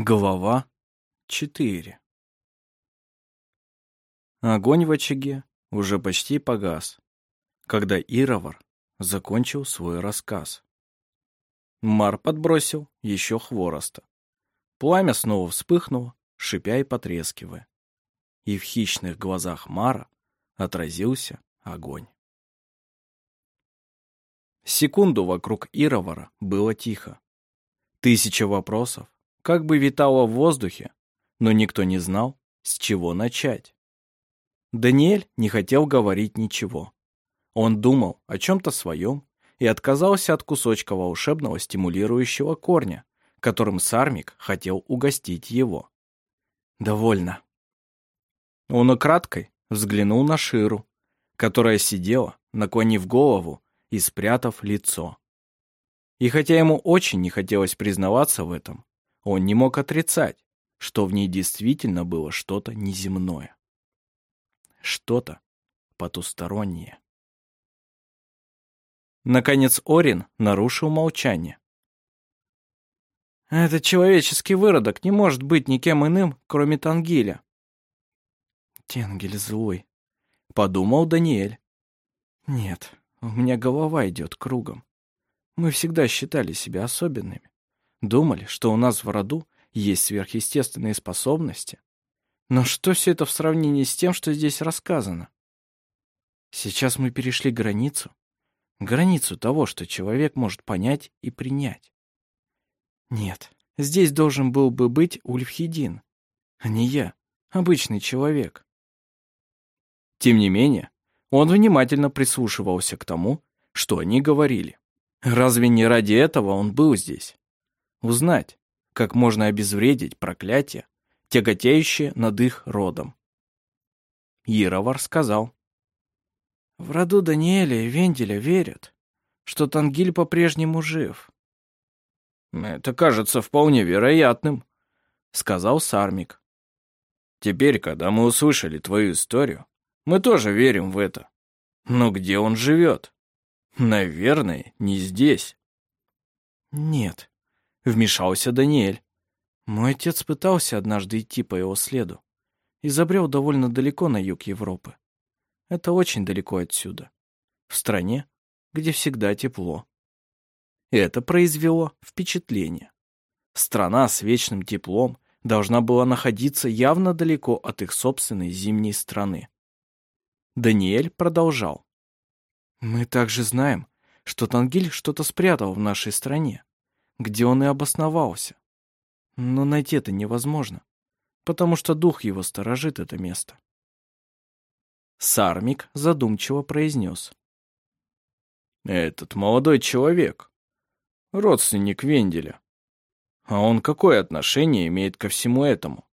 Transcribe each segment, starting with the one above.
Глава 4. Огонь в очаге уже почти погас, когда Ировар закончил свой рассказ. Мар подбросил еще хвороста. Пламя снова вспыхнуло, шипя и потрескивая. И в хищных глазах Мара отразился огонь. Секунду вокруг Ировара было тихо. Тысяча вопросов как бы витало в воздухе, но никто не знал, с чего начать. Даниэль не хотел говорить ничего. Он думал о чем-то своем и отказался от кусочка волшебного стимулирующего корня, которым Сармик хотел угостить его. «Довольно». Он украдкой взглянул на Ширу, которая сидела, наклонив голову и спрятав лицо. И хотя ему очень не хотелось признаваться в этом, он не мог отрицать, что в ней действительно было что-то неземное. Что-то потустороннее. Наконец Орин нарушил молчание. «Этот человеческий выродок не может быть никем иным, кроме Тангиля». «Тенгель злой», — подумал Даниэль. «Нет, у меня голова идет кругом. Мы всегда считали себя особенными. Думали, что у нас в роду есть сверхъестественные способности. Но что все это в сравнении с тем, что здесь рассказано? Сейчас мы перешли границу того, что человек может понять и принять. Нет, здесь должен был бы быть Ульфхедин, а не я, обычный человек». Тем не менее, он внимательно прислушивался к тому, что они говорили. Разве не ради этого он был здесь? Узнать, как можно обезвредить проклятие, тяготеющее над их родом. Ировар сказал: «В роду Даниэля и Венделя верят, что Тангиль по-прежнему жив». «Это кажется вполне вероятным», — сказал Сармик. «Теперь, когда мы услышали твою историю, мы тоже верим в это. Но где он живет? Наверное, не здесь». «Нет», — вмешался Даниэль. «Мой отец пытался однажды идти по его следу и забрел довольно далеко на юг Европы. Это очень далеко отсюда, в стране, где всегда тепло». Это произвело впечатление. Страна с вечным теплом должна была находиться явно далеко от их собственной зимней страны. Даниэль продолжал. «Мы также знаем, что Тангиль что-то спрятал в нашей стране, где он и обосновался. Но найти это невозможно, потому что дух его сторожит это место». Сармик задумчиво произнес: «Этот молодой человек, родственник Венделя. А он какое отношение имеет ко всему этому?»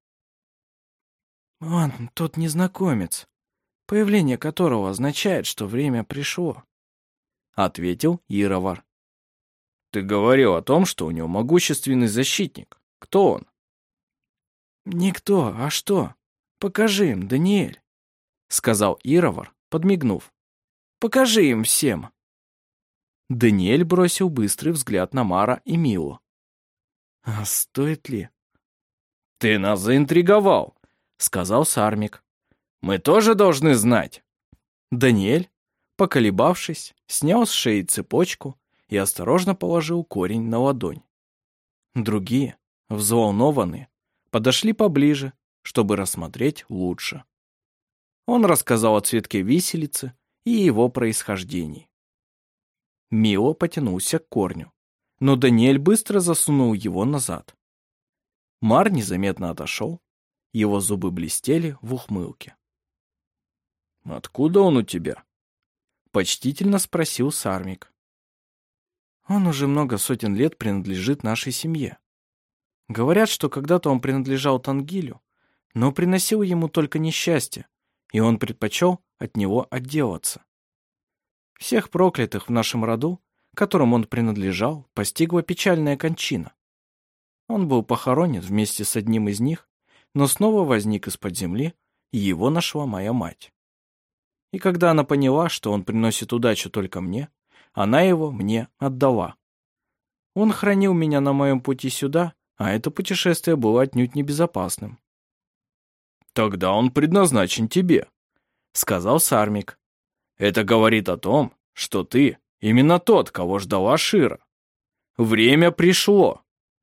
«Он тот незнакомец, появление которого означает, что время пришло», — ответил Ировар. «Ты говорил о том, что у него могущественный защитник. Кто он?» «Никто, а что? Покажи им, Даниэль», — сказал Ировар, подмигнув. «Покажи им всем». Даниэль бросил быстрый взгляд на Мара и Милу. «А стоит ли?» «Ты нас заинтриговал», — сказал Сармик. «Мы тоже должны знать». Даниэль, поколебавшись, снял с шеи цепочку и осторожно положил корень на ладонь. Другие, взволнованные, подошли поближе, чтобы рассмотреть лучше. Он рассказал о цветке виселицы и его происхождении. Мило потянулся к корню, но Даниэль быстро засунул его назад. Мар незаметно отошел, его зубы блестели в ухмылке. «Откуда он у тебя?» — почтительно спросил Сармик. «Он уже много сотен лет принадлежит нашей семье. Говорят, что когда-то он принадлежал Тангилю, но приносил ему только несчастье, и он предпочел от него отделаться. Всех проклятых в нашем роду, которым он принадлежал, постигла печальная кончина. Он был похоронен вместе с одним из них, но снова возник из-под земли, и его нашла моя мать. И когда она поняла, что он приносит удачу только мне, она его мне отдала. Он хранил меня на моем пути сюда а это путешествие было отнюдь небезопасным. «Тогда он предназначен тебе», — сказал Сармик. «Это говорит о том, что ты именно тот, кого ждала Шира. Время пришло».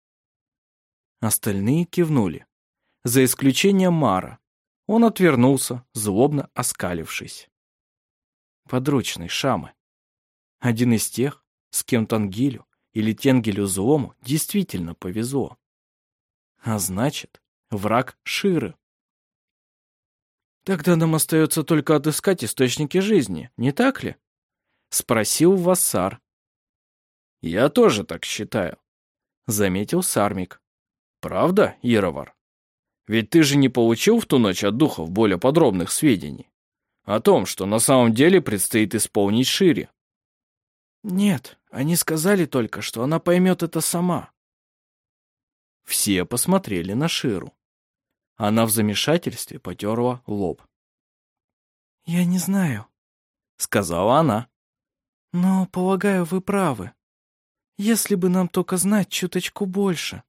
Остальные кивнули, за исключением Мара. Он отвернулся, злобно оскалившись. Подручный Шамы. Один из тех, с кем Тангилю или Тенгелю Злому действительно повезло. А значит, враг Ширы. «Тогда нам остается только отыскать источники жизни, не так ли?» — спросил Вассар. «Я тоже так считаю», — заметил Сармик. «Правда, Ировар? Ведь ты же не получил в ту ночь от духов более подробных сведений о том, что на самом деле предстоит исполнить Шире?» «Нет, они сказали только, что она поймет это сама». Все посмотрели на Ширу. Она в замешательстве потерла лоб. «Я не знаю», — сказала она. «Но, полагаю, вы правы. Если бы нам только знать чуточку больше».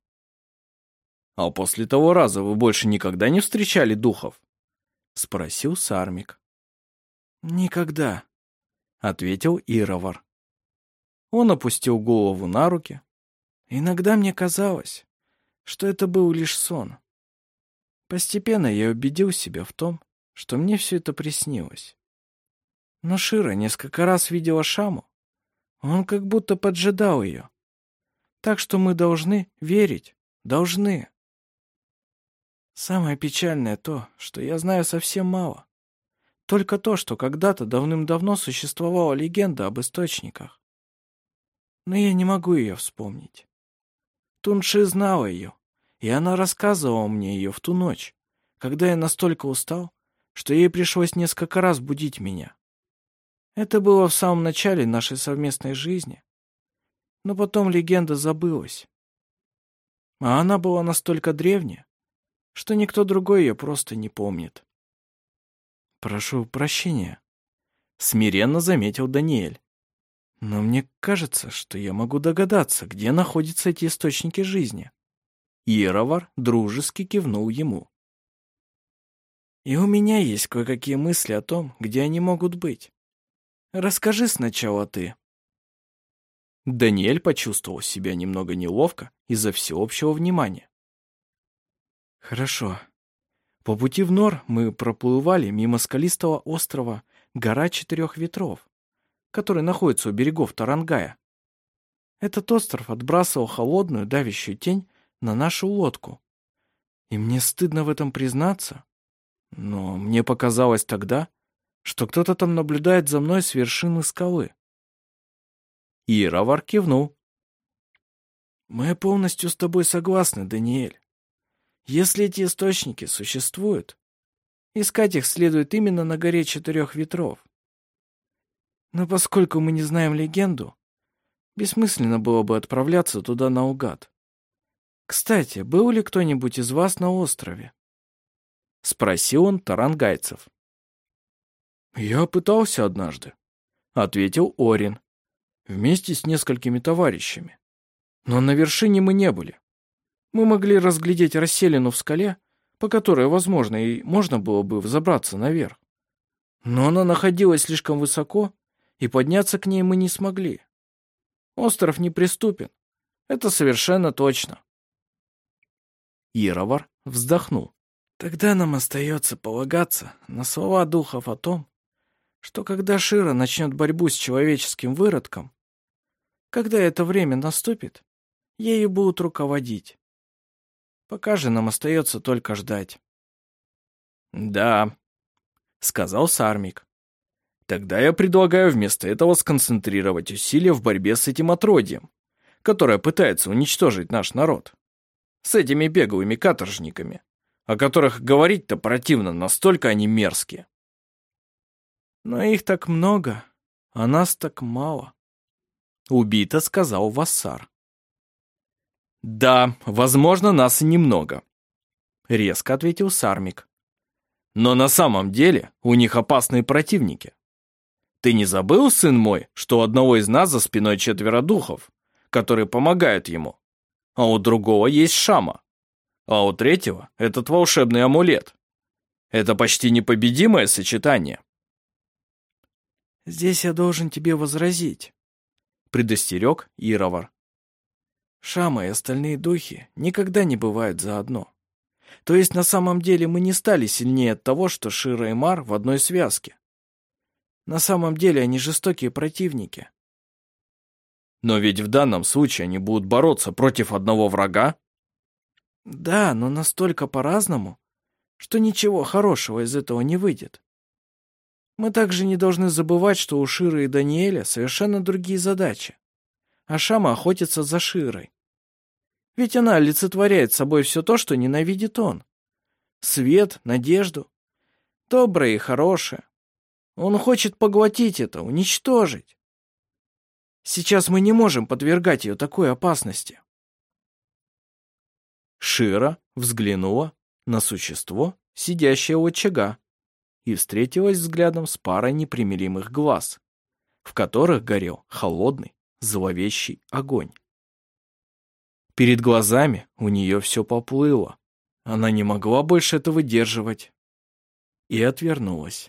«А после того раза вы больше никогда не встречали духов?» — спросил Сармик. «Никогда», — ответил Ировар. Он опустил голову на руки. «Иногда мне казалось, что это был лишь сон. Постепенно я убедил себя в том, что мне все это приснилось. Но Шира несколько раз видела Шаму. Он как будто поджидал ее. Так что мы должны верить, должны. Самое печальное то, что я знаю совсем мало. Только то, что когда-то давным-давно существовала легенда об источниках. Но я не могу ее вспомнить. Тунши знала ее, и она рассказывала мне ее в ту ночь, когда я настолько устал, что ей пришлось несколько раз будить меня. Это было в самом начале нашей совместной жизни, но потом легенда забылась. А она была настолько древняя, что никто другой ее просто не помнит. «Прошу прощения», — смиренно заметил Даниэль. «Но мне кажется, что я могу догадаться, где находятся эти источники жизни». Ировар дружески кивнул ему. «И у меня есть кое-какие мысли о том, где они могут быть. Расскажи сначала ты». Даниэль почувствовал себя немного неловко из-за всеобщего внимания. «Хорошо. По пути в Нор мы проплывали мимо скалистого острова Гора Четырех Ветров, который находится у берегов Тарангая. Этот остров отбрасывал холодную давящую тень на нашу лодку. И мне стыдно в этом признаться, но мне показалось тогда, что кто-то там наблюдает за мной с вершины скалы». Ировар кивнул. «Мы полностью с тобой согласны, Даниэль. Если эти источники существуют, искать их следует именно на горе Четырех Ветров. Но поскольку мы не знаем легенду, бессмысленно было бы отправляться туда наугад. Кстати, был ли кто-нибудь из вас на острове?» — спросил он тарангайцев. «Я пытался однажды», — ответил Орин, «вместе с несколькими товарищами. Но на вершине мы не были. Мы могли разглядеть расселину в скале, по которой, возможно, и можно было бы взобраться наверх. Но она находилась слишком высоко, и подняться к ней мы не смогли. Остров неприступен. Это совершенно точно». Ировар вздохнул. «Тогда нам остается полагаться на слова духов о том, что когда Шира начнет борьбу с человеческим выродком, когда это время наступит, ею будут руководить. Пока же нам остается только ждать». «Да», — сказал Сармик. «Тогда я предлагаю вместо этого сконцентрировать усилия в борьбе с этим отродьем, которое пытается уничтожить наш народ. С этими беглыми каторжниками, о которых говорить-то противно, настолько они мерзкие». «Но их так много, а нас так мало», — убито сказал Вассар. «Да, возможно, нас и немного», — резко ответил Сармик. «Но на самом деле у них опасные противники. Ты не забыл, сын мой, что у одного из нас за спиной 4 духов, которые помогают ему? а у другого есть Шама, а у третьего этот волшебный амулет. Это почти непобедимое сочетание. Здесь я должен тебе возразить, предостерег Ировар. Шама и остальные духи никогда не бывают заодно. То есть на самом деле мы не стали сильнее от того, что Шира и Мар в одной связке. На самом деле они жестокие противники. Но ведь в данном случае они будут бороться против одного врага. Да, но настолько по-разному, что ничего хорошего из этого не выйдет. Мы также не должны забывать, что у Ширы и Даниэля совершенно другие задачи, а Шама охотится за Широй. Ведь она олицетворяет собой все то, что ненавидит он. Свет, надежду, доброе и хорошее. Он хочет поглотить это, уничтожить. Сейчас мы не можем подвергать ее такой опасности. Шира взглянула на существо, сидящее у очага, и встретилась взглядом с парой непримиримых глаз, в которых горел холодный, зловещий огонь. Перед глазами у нее все поплыло. Она не могла больше это выдерживать. И отвернулась.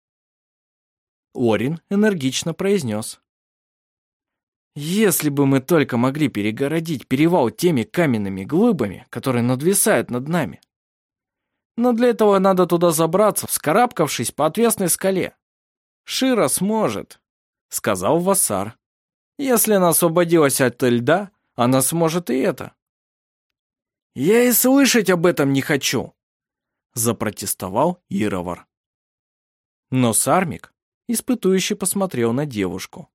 Орин энергично произнес. «Если бы мы только могли перегородить перевал теми каменными глыбами, которые надвисают над нами. Но для этого надо туда забраться, вскарабкавшись по отвесной скале. Шира сможет», — сказал Вассар. «Если она освободилась от льда, она сможет и это». «Я и слышать об этом не хочу», — запротестовал Ировар. Но Сармик испытующе посмотрел на девушку.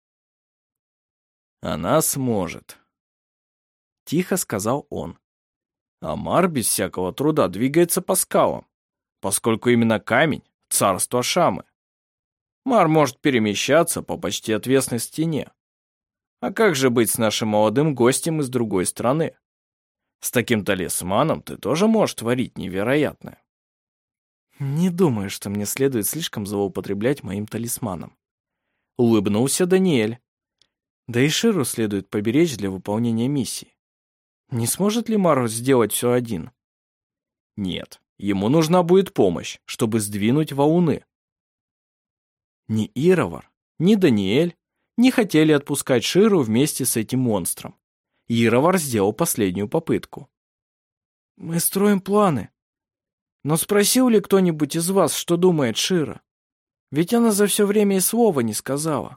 «Она сможет», — тихо сказал он. «Амар без всякого труда двигается по скалам, поскольку именно камень — царство Шамы. Мар может перемещаться по почти отвесной стене. А как же быть с нашим молодым гостем из другой страны? С таким талисманом ты тоже можешь творить невероятное». «Не думаю, что мне следует слишком злоупотреблять моим талисманом», — улыбнулся Даниэль. «Да и Ширу следует поберечь для выполнения миссии. Не сможет ли Мар сделать все один?» «Нет, ему нужна будет помощь, чтобы сдвинуть валуны». Ни Ировар, ни Даниэль не хотели отпускать Ширу вместе с этим монстром. Ировар сделал последнюю попытку. «Мы строим планы. Но спросил ли кто-нибудь из вас, что думает Шира? Ведь она за все время и слова не сказала».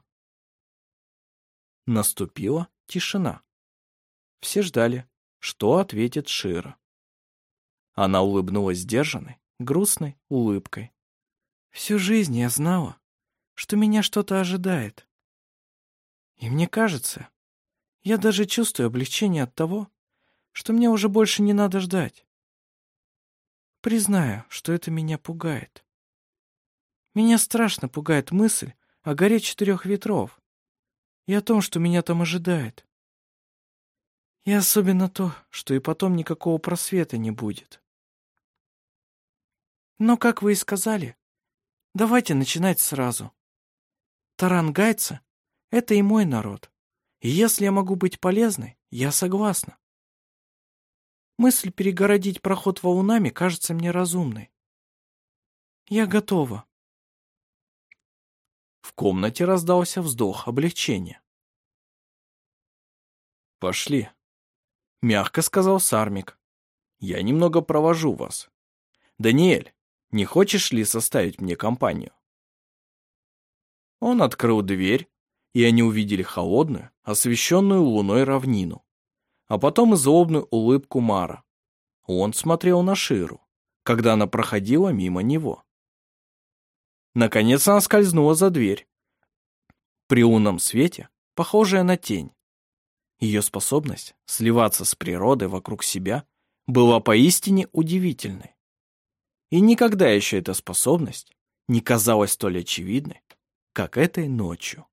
Наступила тишина. Все ждали, что ответит Шира. Она улыбнулась сдержанной, грустной улыбкой. «Всю жизнь я знала, что меня что-то ожидает. И мне кажется, я даже чувствую облегчение от того, что мне уже больше не надо ждать. Признаю, что это меня пугает. Меня страшно пугает мысль о горе 4 ветров и о том, что меня там ожидает. И особенно то, что и потом никакого просвета не будет. Но, как вы и сказали, давайте начинать сразу. Тарангайцы — это и мой народ. И если я могу быть полезной, я согласна. Мысль перегородить проход валунами кажется мне разумной. Я готова». В комнате раздался вздох облегчения. «Пошли», — мягко сказал Сармик. «Я немного провожу вас. Даниэль, не хочешь ли составить мне компанию?» Он открыл дверь, и они увидели холодную, освещенную луной равнину, а потом и злобную улыбку Мара. Он смотрел на Ширу, когда она проходила мимо него. Наконец она скользнула за дверь. При лунном свете, похожая на тень. Ее способность сливаться с природой вокруг себя была поистине удивительной. И никогда еще эта способность не казалась столь очевидной, как этой ночью.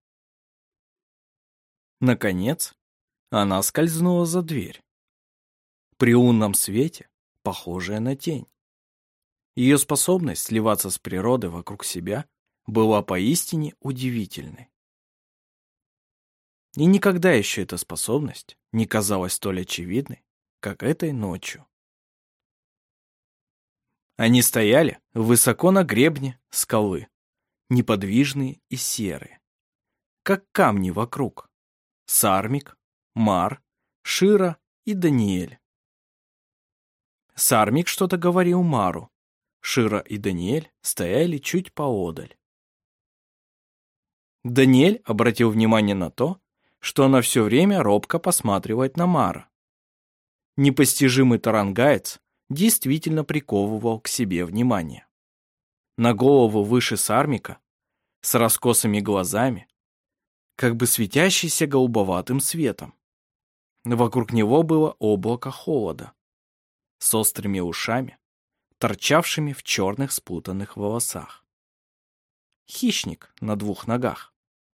Наконец, она скользнула за дверь. При лунном свете, похожая на тень. Ее способность сливаться с природой вокруг себя была поистине удивительной. И никогда еще эта способность не казалась столь очевидной, как этой ночью. Они стояли высоко на гребне скалы, неподвижные и серые, как камни вокруг. Сармик, Мар, Шира и Даниэль. Сармик что-то говорил Мару. Шира и Даниэль стояли чуть поодаль. Даниэль обратил внимание на то, что она все время робко посматривает на Мара. Непостижимый тарангаец действительно приковывал к себе внимание. На голову выше Сармика, с раскосыми глазами, как бы светящийся голубоватым светом. Вокруг него было облако холода, с острыми ушами, торчавшими в черных спутанных волосах. Хищник на двух ногах.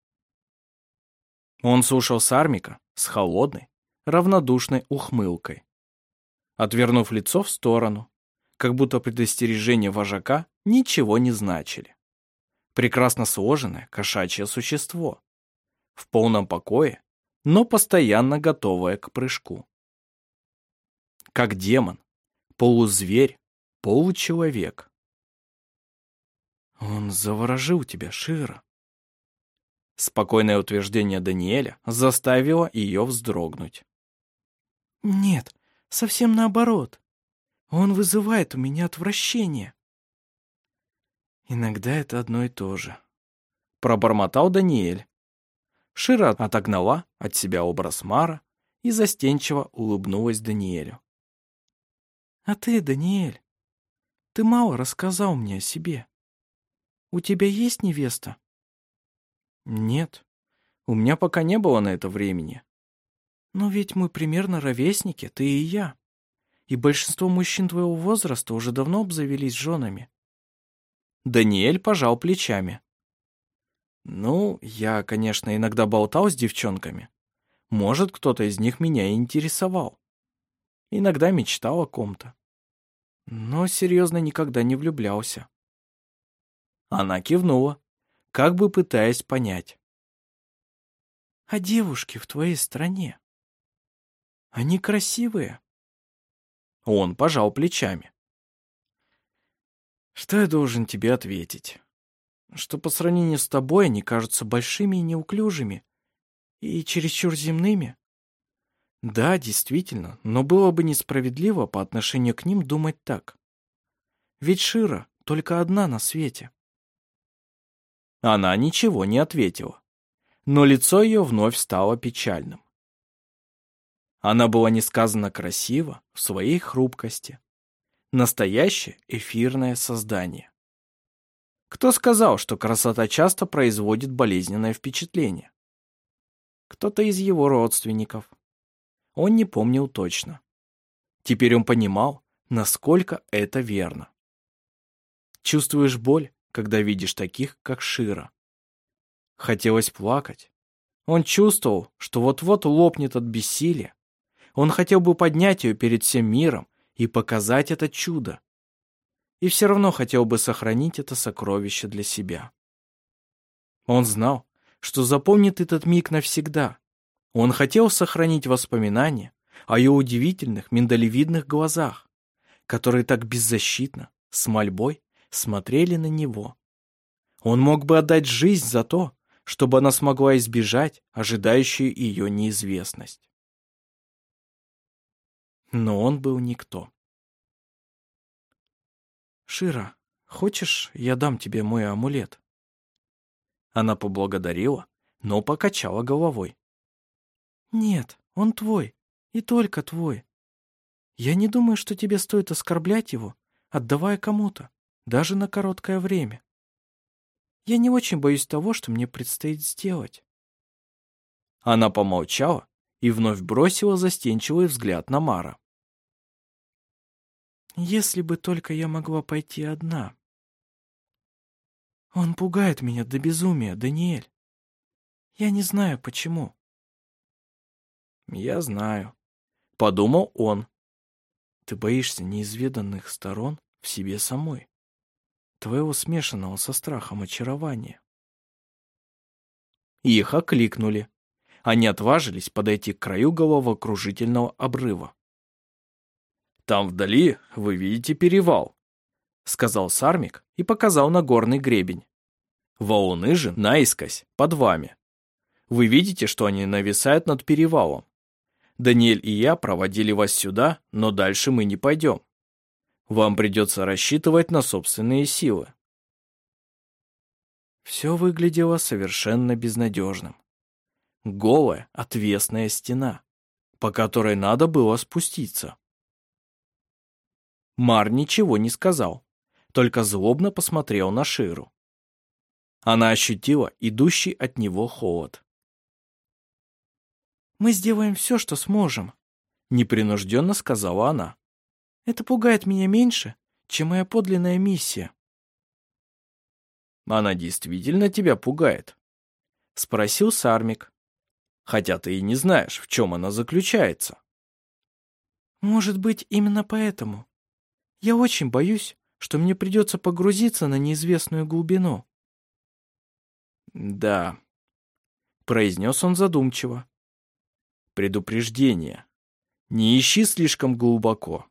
Он слушал Сармика с холодной, равнодушной ухмылкой, отвернув лицо в сторону, как будто предостережения вожака ничего не значили. Прекрасно сложенное кошачье существо, в полном покое, но постоянно готовое к прыжку. Как демон, полузверь, получеловек. Он заворожил тебя, Шира. Спокойное утверждение Даниэля заставило ее вздрогнуть. Нет, совсем наоборот. Он вызывает у меня отвращение. Иногда это одно и то же. Пробормотал Даниэль. Шира отогнала от себя образ Мара и застенчиво улыбнулась Даниэлю. А ты, Даниэль, ты мало рассказал мне о себе. У тебя есть невеста? Нет, у меня пока не было на это времени. Но ведь мы примерно ровесники, ты и я. И большинство мужчин твоего возраста уже давно обзавелись женами. Даниэль пожал плечами. Ну, я, конечно, иногда болтал с девчонками. Может, кто-то из них меня и интересовал. Иногда мечтал о ком-то. Но серьезно никогда не влюблялся. Она кивнула, как бы пытаясь понять. А девушки в твоей стране? Они красивые? Он пожал плечами. Что я должен тебе ответить? Что по сравнению с тобой они кажутся большими и неуклюжими, и чересчур земными? Да, действительно, но было бы несправедливо по отношению к ним думать так. Ведь Шира только одна на свете. Она ничего не ответила, но лицо ее вновь стало печальным. Она была несказанно красива в своей хрупкости. Настоящее эфирное создание. Кто сказал, что красота часто производит болезненное впечатление? Кто-то из его родственников. Он не помнил точно. Теперь он понимал, насколько это верно. Чувствуешь боль, когда видишь таких, как Шира. Хотелось плакать. Он чувствовал, что вот-вот лопнет от бессилия. Он хотел бы поднять ее перед всем миром и показать это чудо. И все равно хотел бы сохранить это сокровище для себя. Он знал, что запомнит этот миг навсегда. Он хотел сохранить воспоминания о ее удивительных миндалевидных глазах, которые так беззащитно, с мольбой, смотрели на него. Он мог бы отдать жизнь за то, чтобы она смогла избежать ожидающую ее неизвестность. Но он был никто. «Шира, хочешь, я дам тебе мой амулет?» Она поблагодарила, но покачала головой. «Нет, он твой, и только твой. Я не думаю, что тебе стоит оскорблять его, отдавая кому-то, даже на короткое время. Я не очень боюсь того, что мне предстоит сделать». Она помолчала и вновь бросила застенчивый взгляд на Мара. «Если бы только я могла пойти одна. Он пугает меня до безумия, Даниэль. Я не знаю, почему». «Я знаю», — подумал он. «Ты боишься неизведанных сторон в себе самой, твоего смешанного со страхом очарования». Их окликнули. они отважились подойти к краю головокружительного обрыва. «Там вдали вы видите перевал», — сказал Сармик и показал на горный гребень. «Валуны же наискось, под вами. Вы видите, что они нависают над перевалом. Даниэль и я проводили вас сюда, но дальше мы не пойдем. Вам придется рассчитывать на собственные силы». Все выглядело совершенно безнадежным. Голая, отвесная стена, по которой надо было спуститься. Мар ничего не сказал, только злобно посмотрел на Ширу. Она ощутила идущий от него холод. «Мы сделаем все, что сможем», — непринужденно сказала она. «Это пугает меня меньше, чем моя подлинная миссия». «Она действительно тебя пугает?» — спросил Сармик. «Хотя ты и не знаешь, в чем она заключается». «Может быть, именно поэтому. Я очень боюсь, что мне придется погрузиться на неизвестную глубину». «Да», — произнес он задумчиво. «Предупреждение. Не ищи слишком глубоко».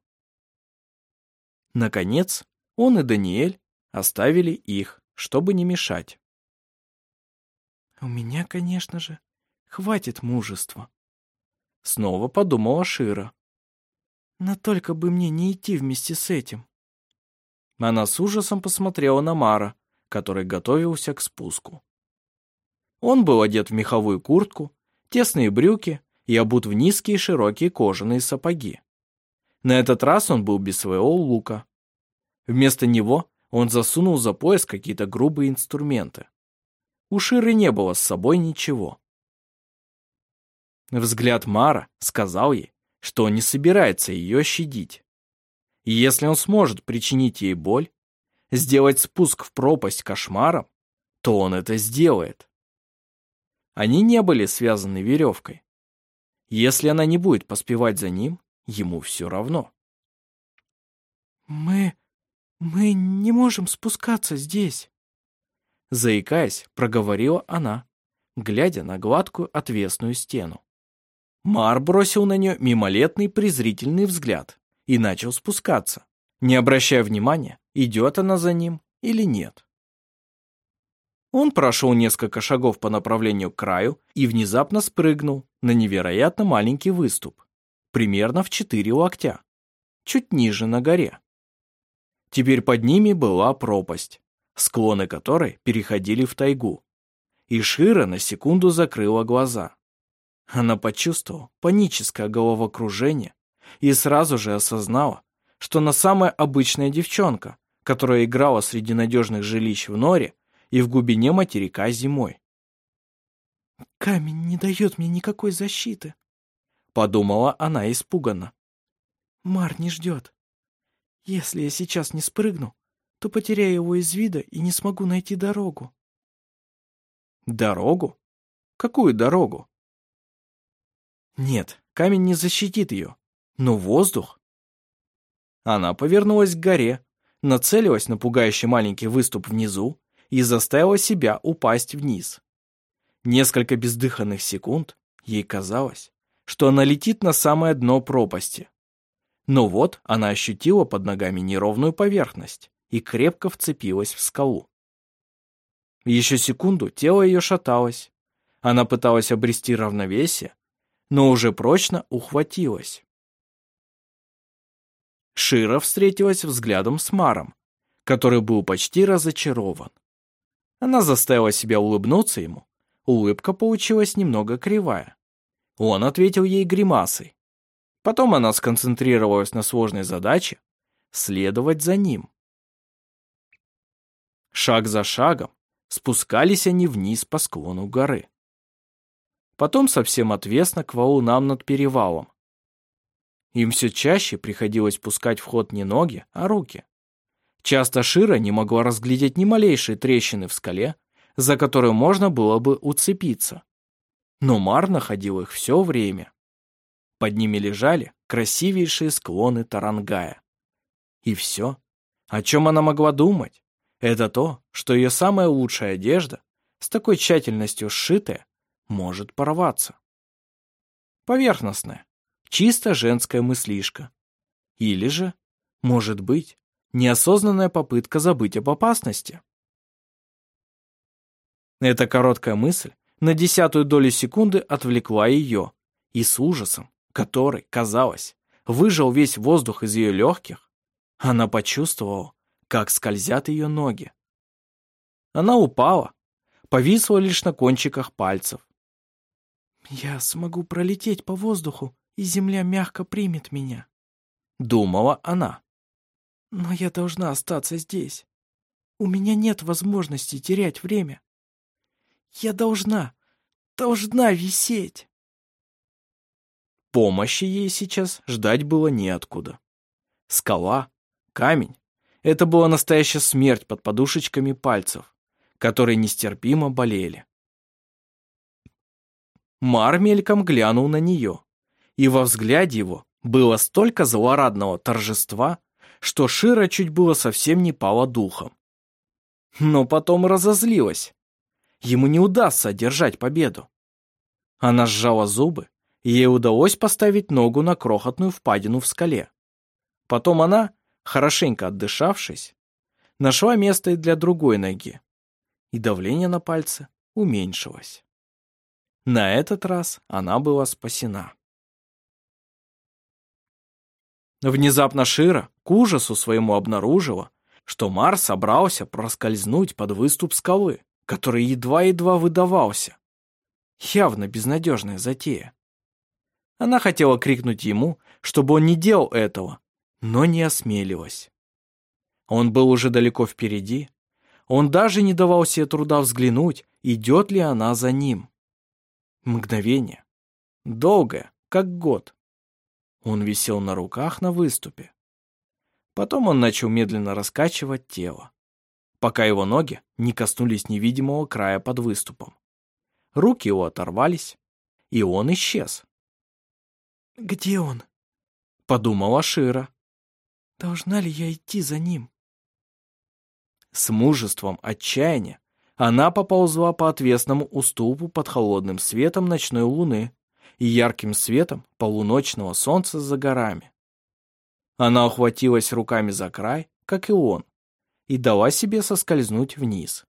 Наконец, он и Даниэль оставили их, чтобы не мешать. «У меня, конечно же, хватит мужества», — снова подумала Шира. «Но только бы мне не идти вместе с этим». Она с ужасом посмотрела на Мара, который готовился к спуску. Он был одет в меховую куртку, тесные брюки и обут в низкие широкие кожаные сапоги. На этот раз он был без своего лука. Вместо него он засунул за пояс какие-то грубые инструменты. У Ширы не было с собой ничего. Взгляд Мара сказал ей, что он не собирается ее щадить. И если он сможет причинить ей боль, сделать спуск в пропасть кошмаром, то он это сделает. Они не были связаны веревкой. Если она не будет поспевать за ним, ему все равно. «Мы не можем спускаться здесь», — заикаясь, проговорила она, глядя на гладкую отвесную стену. Мар бросил на нее мимолетный презрительный взгляд и начал спускаться, не обращая внимания, идет она за ним или нет. Он прошел несколько шагов по направлению к краю и внезапно спрыгнул на невероятно маленький выступ, примерно в 4 локтя, чуть ниже на горе. Теперь под ними была пропасть, склоны которой переходили в тайгу, и Шира на секунду закрыла глаза. Она почувствовала паническое головокружение и сразу же осознала, что она самая обычная девчонка, которая играла среди надежных жилищ в норе и в глубине материка зимой. «Камень не дает мне никакой защиты», — подумала она испуганно. «Мар не ждет. Если я сейчас не спрыгну, то потеряю его из вида и не смогу найти дорогу». «Дорогу? Какую дорогу?» Нет, камень не защитит ее, но воздух. Она повернулась к горе, нацелилась на пугающий маленький выступ внизу и заставила себя упасть вниз. Несколько бездыханных секунд ей казалось, что она летит на самое дно пропасти. Но вот она ощутила под ногами неровную поверхность и крепко вцепилась в скалу. Еще секунду тело ее шаталось. Она пыталась обрести равновесие, но уже прочно ухватилась. Шира встретилась взглядом с Маром, который был почти разочарован. Она заставила себя улыбнуться ему. Улыбка получилась немного кривая. Он ответил ей гримасой. Потом она сконцентрировалась на сложной задаче следовать за ним. Шаг за шагом спускались они вниз по склону горы. Потом совсем отвесно к валунам над перевалом. Им все чаще приходилось пускать в ход не ноги, а руки. Часто Шира не могла разглядеть ни малейшей трещины в скале, за которую можно было бы уцепиться. Но Мар находил их все время. Под ними лежали красивейшие склоны Тарангая. И все, о чем она могла думать, это то, что ее самая лучшая одежда, с такой тщательностью сшитая, может порваться. поверхностная, чисто женская мыслишка. Или же, может быть, неосознанная попытка забыть об опасности. Эта короткая мысль на 0,1 секунды отвлекла ее, и с ужасом, который, казалось, выжал весь воздух из ее легких, она почувствовала, как скользят ее ноги. Она упала, повисла лишь на кончиках пальцев. «Я смогу пролететь по воздуху, и земля мягко примет меня», — думала она. «Но я должна остаться здесь. У меня нет возможности терять время. Я должна висеть». Помощи ей сейчас ждать было неоткуда. Скала, камень — это была настоящая смерть под подушечками пальцев, которые нестерпимо болели. Мар мельком глянул на нее, и во взгляде его было столько злорадного торжества, что Шира чуть было совсем не пала духом. Но потом разозлилась. Ему не удастся одержать победу. Она сжала зубы, и ей удалось поставить ногу на крохотную впадину в скале. Потом она, хорошенько отдышавшись, нашла место и для другой ноги, и давление на пальцы уменьшилось. На этот раз она была спасена. Внезапно Шира к ужасу своему обнаружила, что Мар собрался проскользнуть под выступ скалы, который едва-едва выдавался. Явно безнадежная затея. Она хотела крикнуть ему, чтобы он не делал этого, но не осмелилась. Он был уже далеко впереди. Он даже не давал себе труда взглянуть, идет ли она за ним. Мгновение. Долгое, как год. Он висел на руках на выступе. Потом он начал медленно раскачивать тело, пока его ноги не коснулись невидимого края под выступом. Руки его оторвались, и он исчез. «Где он?» — подумала Шира. «Должна ли я идти за ним?» С мужеством отчаяния она поползла по отвесному уступу под холодным светом ночной луны и ярким светом полуночного солнца за горами. Она ухватилась руками за край, как и он, и дала себе соскользнуть вниз.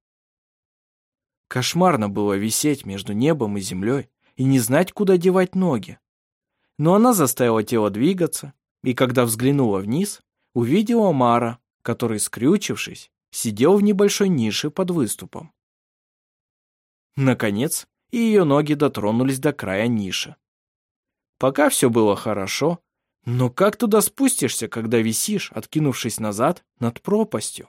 Кошмарно было висеть между небом и землей и не знать, куда девать ноги. Но она заставила тело двигаться, и когда взглянула вниз, увидела Мара, который, скрючившись, сидел в небольшой нише под выступом. Наконец, и ее ноги дотронулись до края ниши. Пока все было хорошо, но как туда спустишься, когда висишь, откинувшись назад, над пропастью?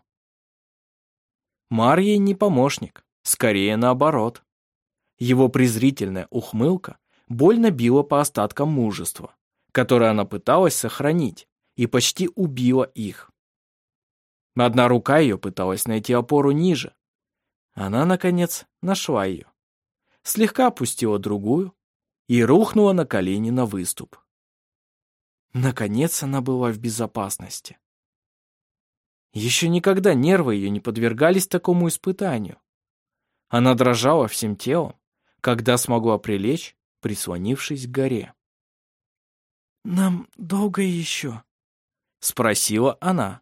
Мар ей не помощник, скорее наоборот. Его презрительная ухмылка больно била по остаткам мужества, которое она пыталась сохранить, и почти убила их. Одна рука ее пыталась найти опору ниже. Она, наконец, нашла ее. Слегка опустила другую и рухнула на колени на выступ. Наконец она была в безопасности. Еще никогда нервы ее не подвергались такому испытанию. Она дрожала всем телом, когда смогла прилечь, прислонившись к горе. «Нам долго еще?» — спросила она.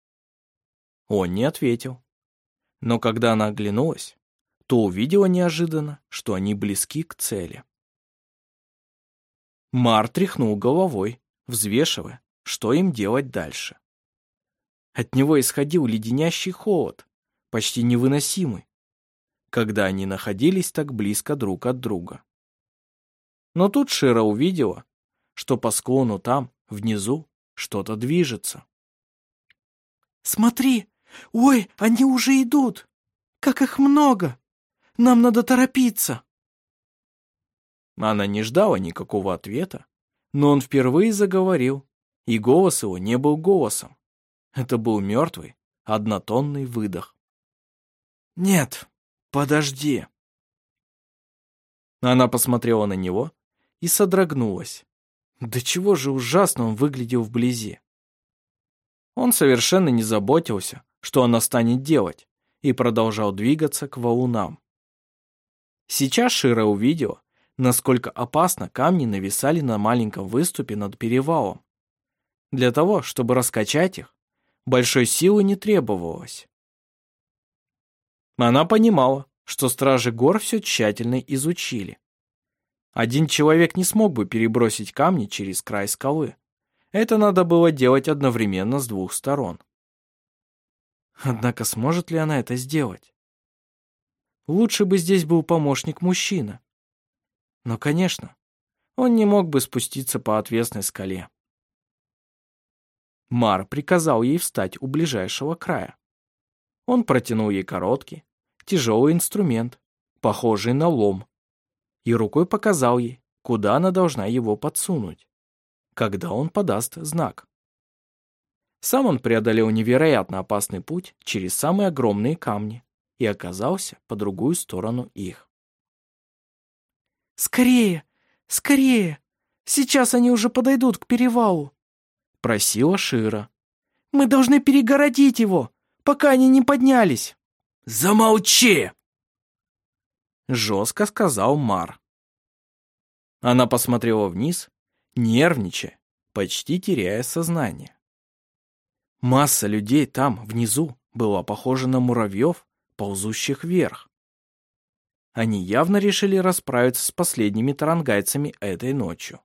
Он не ответил. Но когда она оглянулась, то увидела неожиданно, что они близки к цели. Мар тряхнул головой, взвешивая, что им делать дальше. От него исходил леденящий холод, почти невыносимый, когда они находились так близко друг от друга. Но тут Шира увидела, что по склону там, внизу, что-то движется. «Смотри! Ой, они уже идут! Как их много! Нам надо торопиться!» Она не ждала никакого ответа, но он впервые заговорил, и голос его не был голосом. Это был мертвый, однотонный выдох. «Нет, подожди!» Она посмотрела на него и содрогнулась. До чего же ужасно он выглядел вблизи. Он совершенно не заботился, что она станет делать, и продолжал двигаться к валунам. Сейчас Шира увидела насколько опасно камни нависали на маленьком выступе над перевалом. Для того, чтобы раскачать их, большой силы не требовалось. Она понимала, что стражи гор все тщательно изучили. Один человек не смог бы перебросить камни через край скалы. Это надо было делать одновременно с двух сторон. Однако сможет ли она это сделать? Лучше бы здесь был помощник-мужчина. Но, конечно, он не мог бы спуститься по отвесной скале. Мар приказал ей встать у ближайшего края. Он протянул ей короткий, тяжелый инструмент, похожий на лом, и рукой показал ей, куда она должна его подсунуть, когда он подаст знак. Сам он преодолел невероятно опасный путь через самые огромные камни и оказался по другую сторону их. «Скорее! Скорее! Сейчас они уже подойдут к перевалу!» — просила Шира. «Мы должны перегородить его, пока они не поднялись!» «Замолчи!» — жестко сказал Мар. Она посмотрела вниз, нервничая, почти теряя сознание. Масса людей там, внизу, была похожа на муравьев, ползущих вверх. Они явно решили расправиться с последними тарангайцами этой ночью.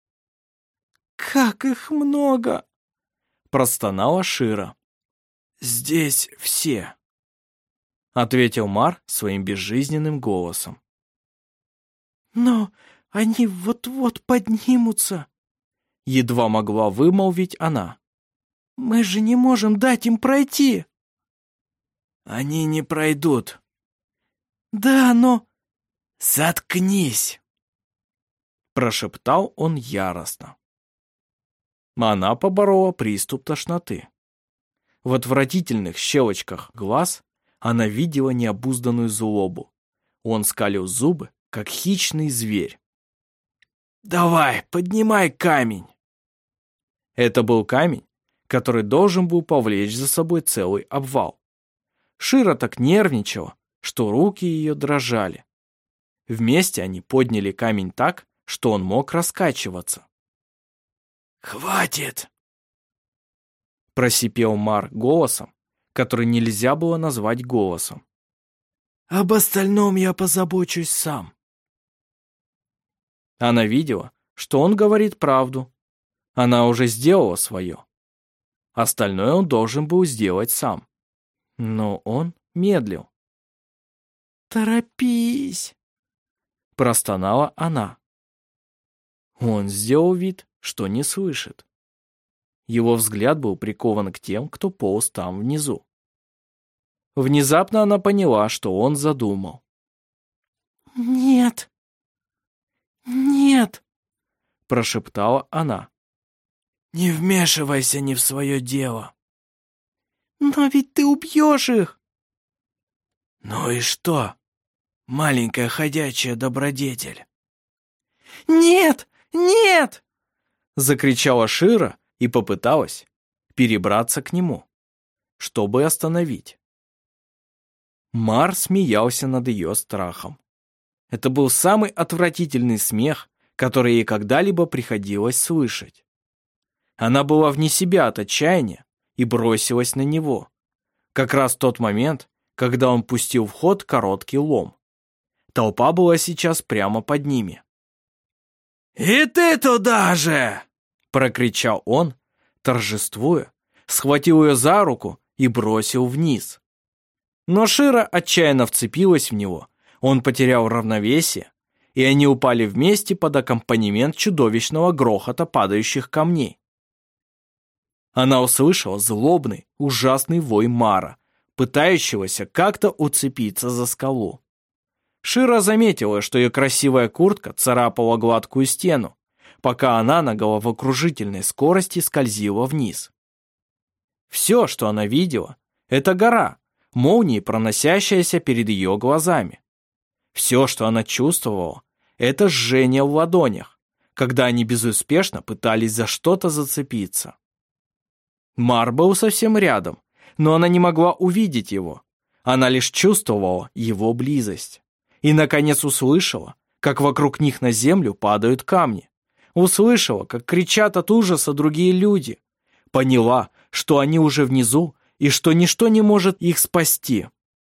«Как их много!» — простонала Шира. «Здесь все», — ответил Мар своим безжизненным голосом. «Но они вот-вот поднимутся», — едва могла вымолвить она. «Мы же не можем дать им пройти». «Они не пройдут». «Да, но...» «Заткнись!» — прошептал он яростно. Она поборола приступ тошноты. В отвратительных щелочках глаз она видела необузданную злобу. Он скалил зубы, как хищный зверь. «Давай, поднимай камень!» Это был камень, который должен был повлечь за собой целый обвал. Шира так нервничала, что руки ее дрожали. Вместе они подняли камень так, что он мог раскачиваться. «Хватит!» — просипел Мар голосом, который нельзя было назвать голосом. «Об остальном я позабочусь сам». Она видела, что он говорит правду. Она уже сделала свое. Остальное он должен был сделать сам. Но он медлил. «Торопись!» — простонала она. Он сделал вид, что не слышит. Его взгляд был прикован к тем, кто полз там внизу. Внезапно она поняла, что он задумал. «Нет! Нет!» — прошептала она. «Не вмешивайся не в свое дело». «Но ведь ты убьешь их!» «Ну и что, маленькая ходячая добродетель?» «Нет! Нет!» — закричала Шира и попыталась перебраться к нему, чтобы остановить. Мар смеялся над ее страхом. Это был самый отвратительный смех, который ей когда-либо приходилось слышать. Она была вне себя от отчаяния и бросилась на него. Как раз в тот момент, когда он пустил в ход короткий лом. Толпа была сейчас прямо под ними. «И ты туда же!» — прокричал он, торжествуя, схватил ее за руку и бросил вниз. Но Шира отчаянно вцепилась в него, он потерял равновесие, и они упали вместе под аккомпанемент чудовищного грохота падающих камней. Она услышала злобный, ужасный вой Мара, пытающегося как-то уцепиться за скалу. Шира заметила, что ее красивая куртка царапала гладкую стену, пока она на головокружительной скорости скользила вниз. Все, что она видела, это гора, молнией проносящаяся перед ее глазами. Все, что она чувствовала, это жжение в ладонях, когда они безуспешно пытались за что-то зацепиться. Мар был совсем рядом, но она не могла увидеть его. Она лишь чувствовала его близость. И, наконец, услышала, как вокруг них на землю падают камни. Услышала, как кричат от ужаса другие люди. Поняла, что они уже внизу и что ничто не может их спасти.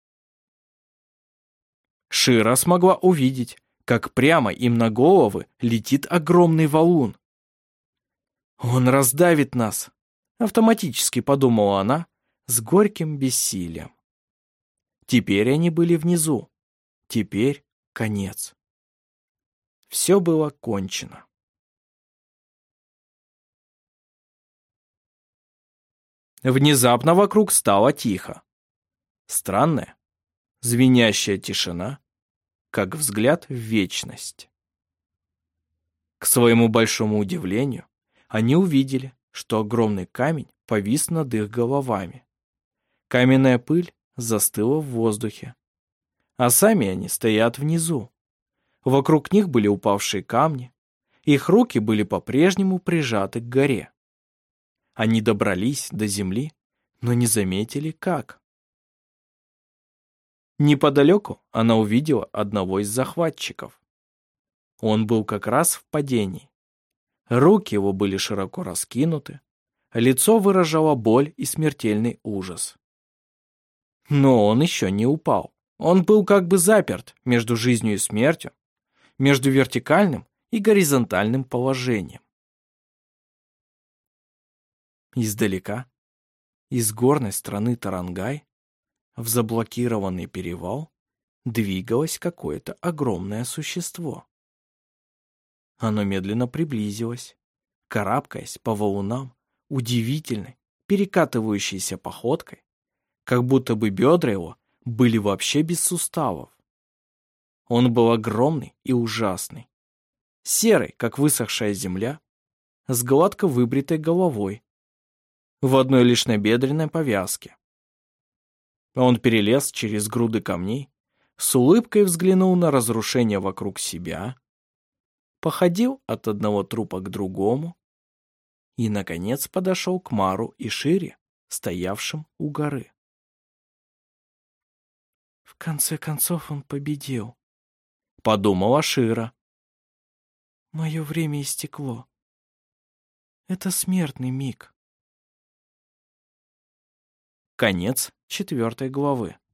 Шира смогла увидеть, как прямо им на головы летит огромный валун. «Он раздавит нас», — автоматически подумала она с горьким бессилием. Теперь они были внизу. Теперь конец. Все было кончено. Внезапно вокруг стало тихо. Странная, звенящая тишина, как взгляд в вечность. К своему большому удивлению, они увидели, что огромный камень повис над их головами. Каменная пыль застыла в воздухе, а сами они стоят внизу. Вокруг них были упавшие камни, их руки были по-прежнему прижаты к горе. Они добрались до земли, но не заметили, как. Неподалеку она увидела одного из захватчиков. Он был как раз в падении. Руки его были широко раскинуты, лицо выражало боль и смертельный ужас. Но он еще не упал. Он был как бы заперт между жизнью и смертью, между вертикальным и горизонтальным положением. Издалека, из горной страны Тарангай, в заблокированный перевал двигалось какое-то огромное существо. Оно медленно приблизилось, карабкаясь по валунам удивительной, перекатывающейся походкой, как будто бы бедра его были вообще без суставов. Он был огромный и ужасный, серый, как высохшая земля, с гладко выбритой головой, в одной лишь набедренной повязке. Он перелез через груды камней, с улыбкой взглянул на разрушение вокруг себя, походил от одного трупа к другому и, наконец, подошел к Мару и Шире, стоявшим у горы. «В конце концов он победил», — подумала Шира. «Мое время истекло. Это смертный миг». Конец 4 главы.